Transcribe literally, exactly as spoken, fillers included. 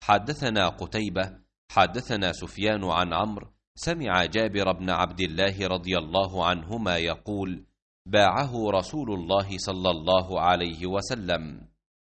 حدثنا قتيبة حدثنا سفيان عن عمرو سمع جابر بن عبد الله رضي الله عنهما يقول: باعه رسول الله صلى الله عليه وسلم.